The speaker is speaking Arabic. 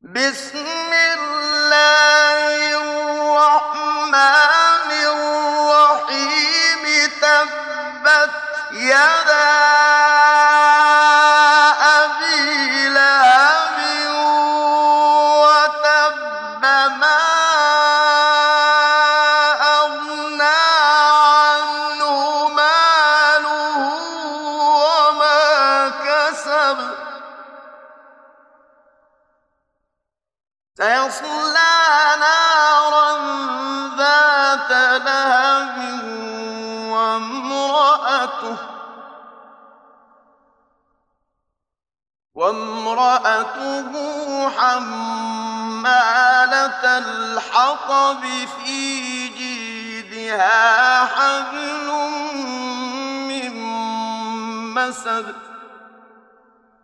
بسم الله الرحمن الرحيم تبت يدا أبي لهب وتب ما أغنى عنه ماله وما كسب سيصلى نارا ذات لهب وامرأته حمالة الحطب في جيدها حبل من مسد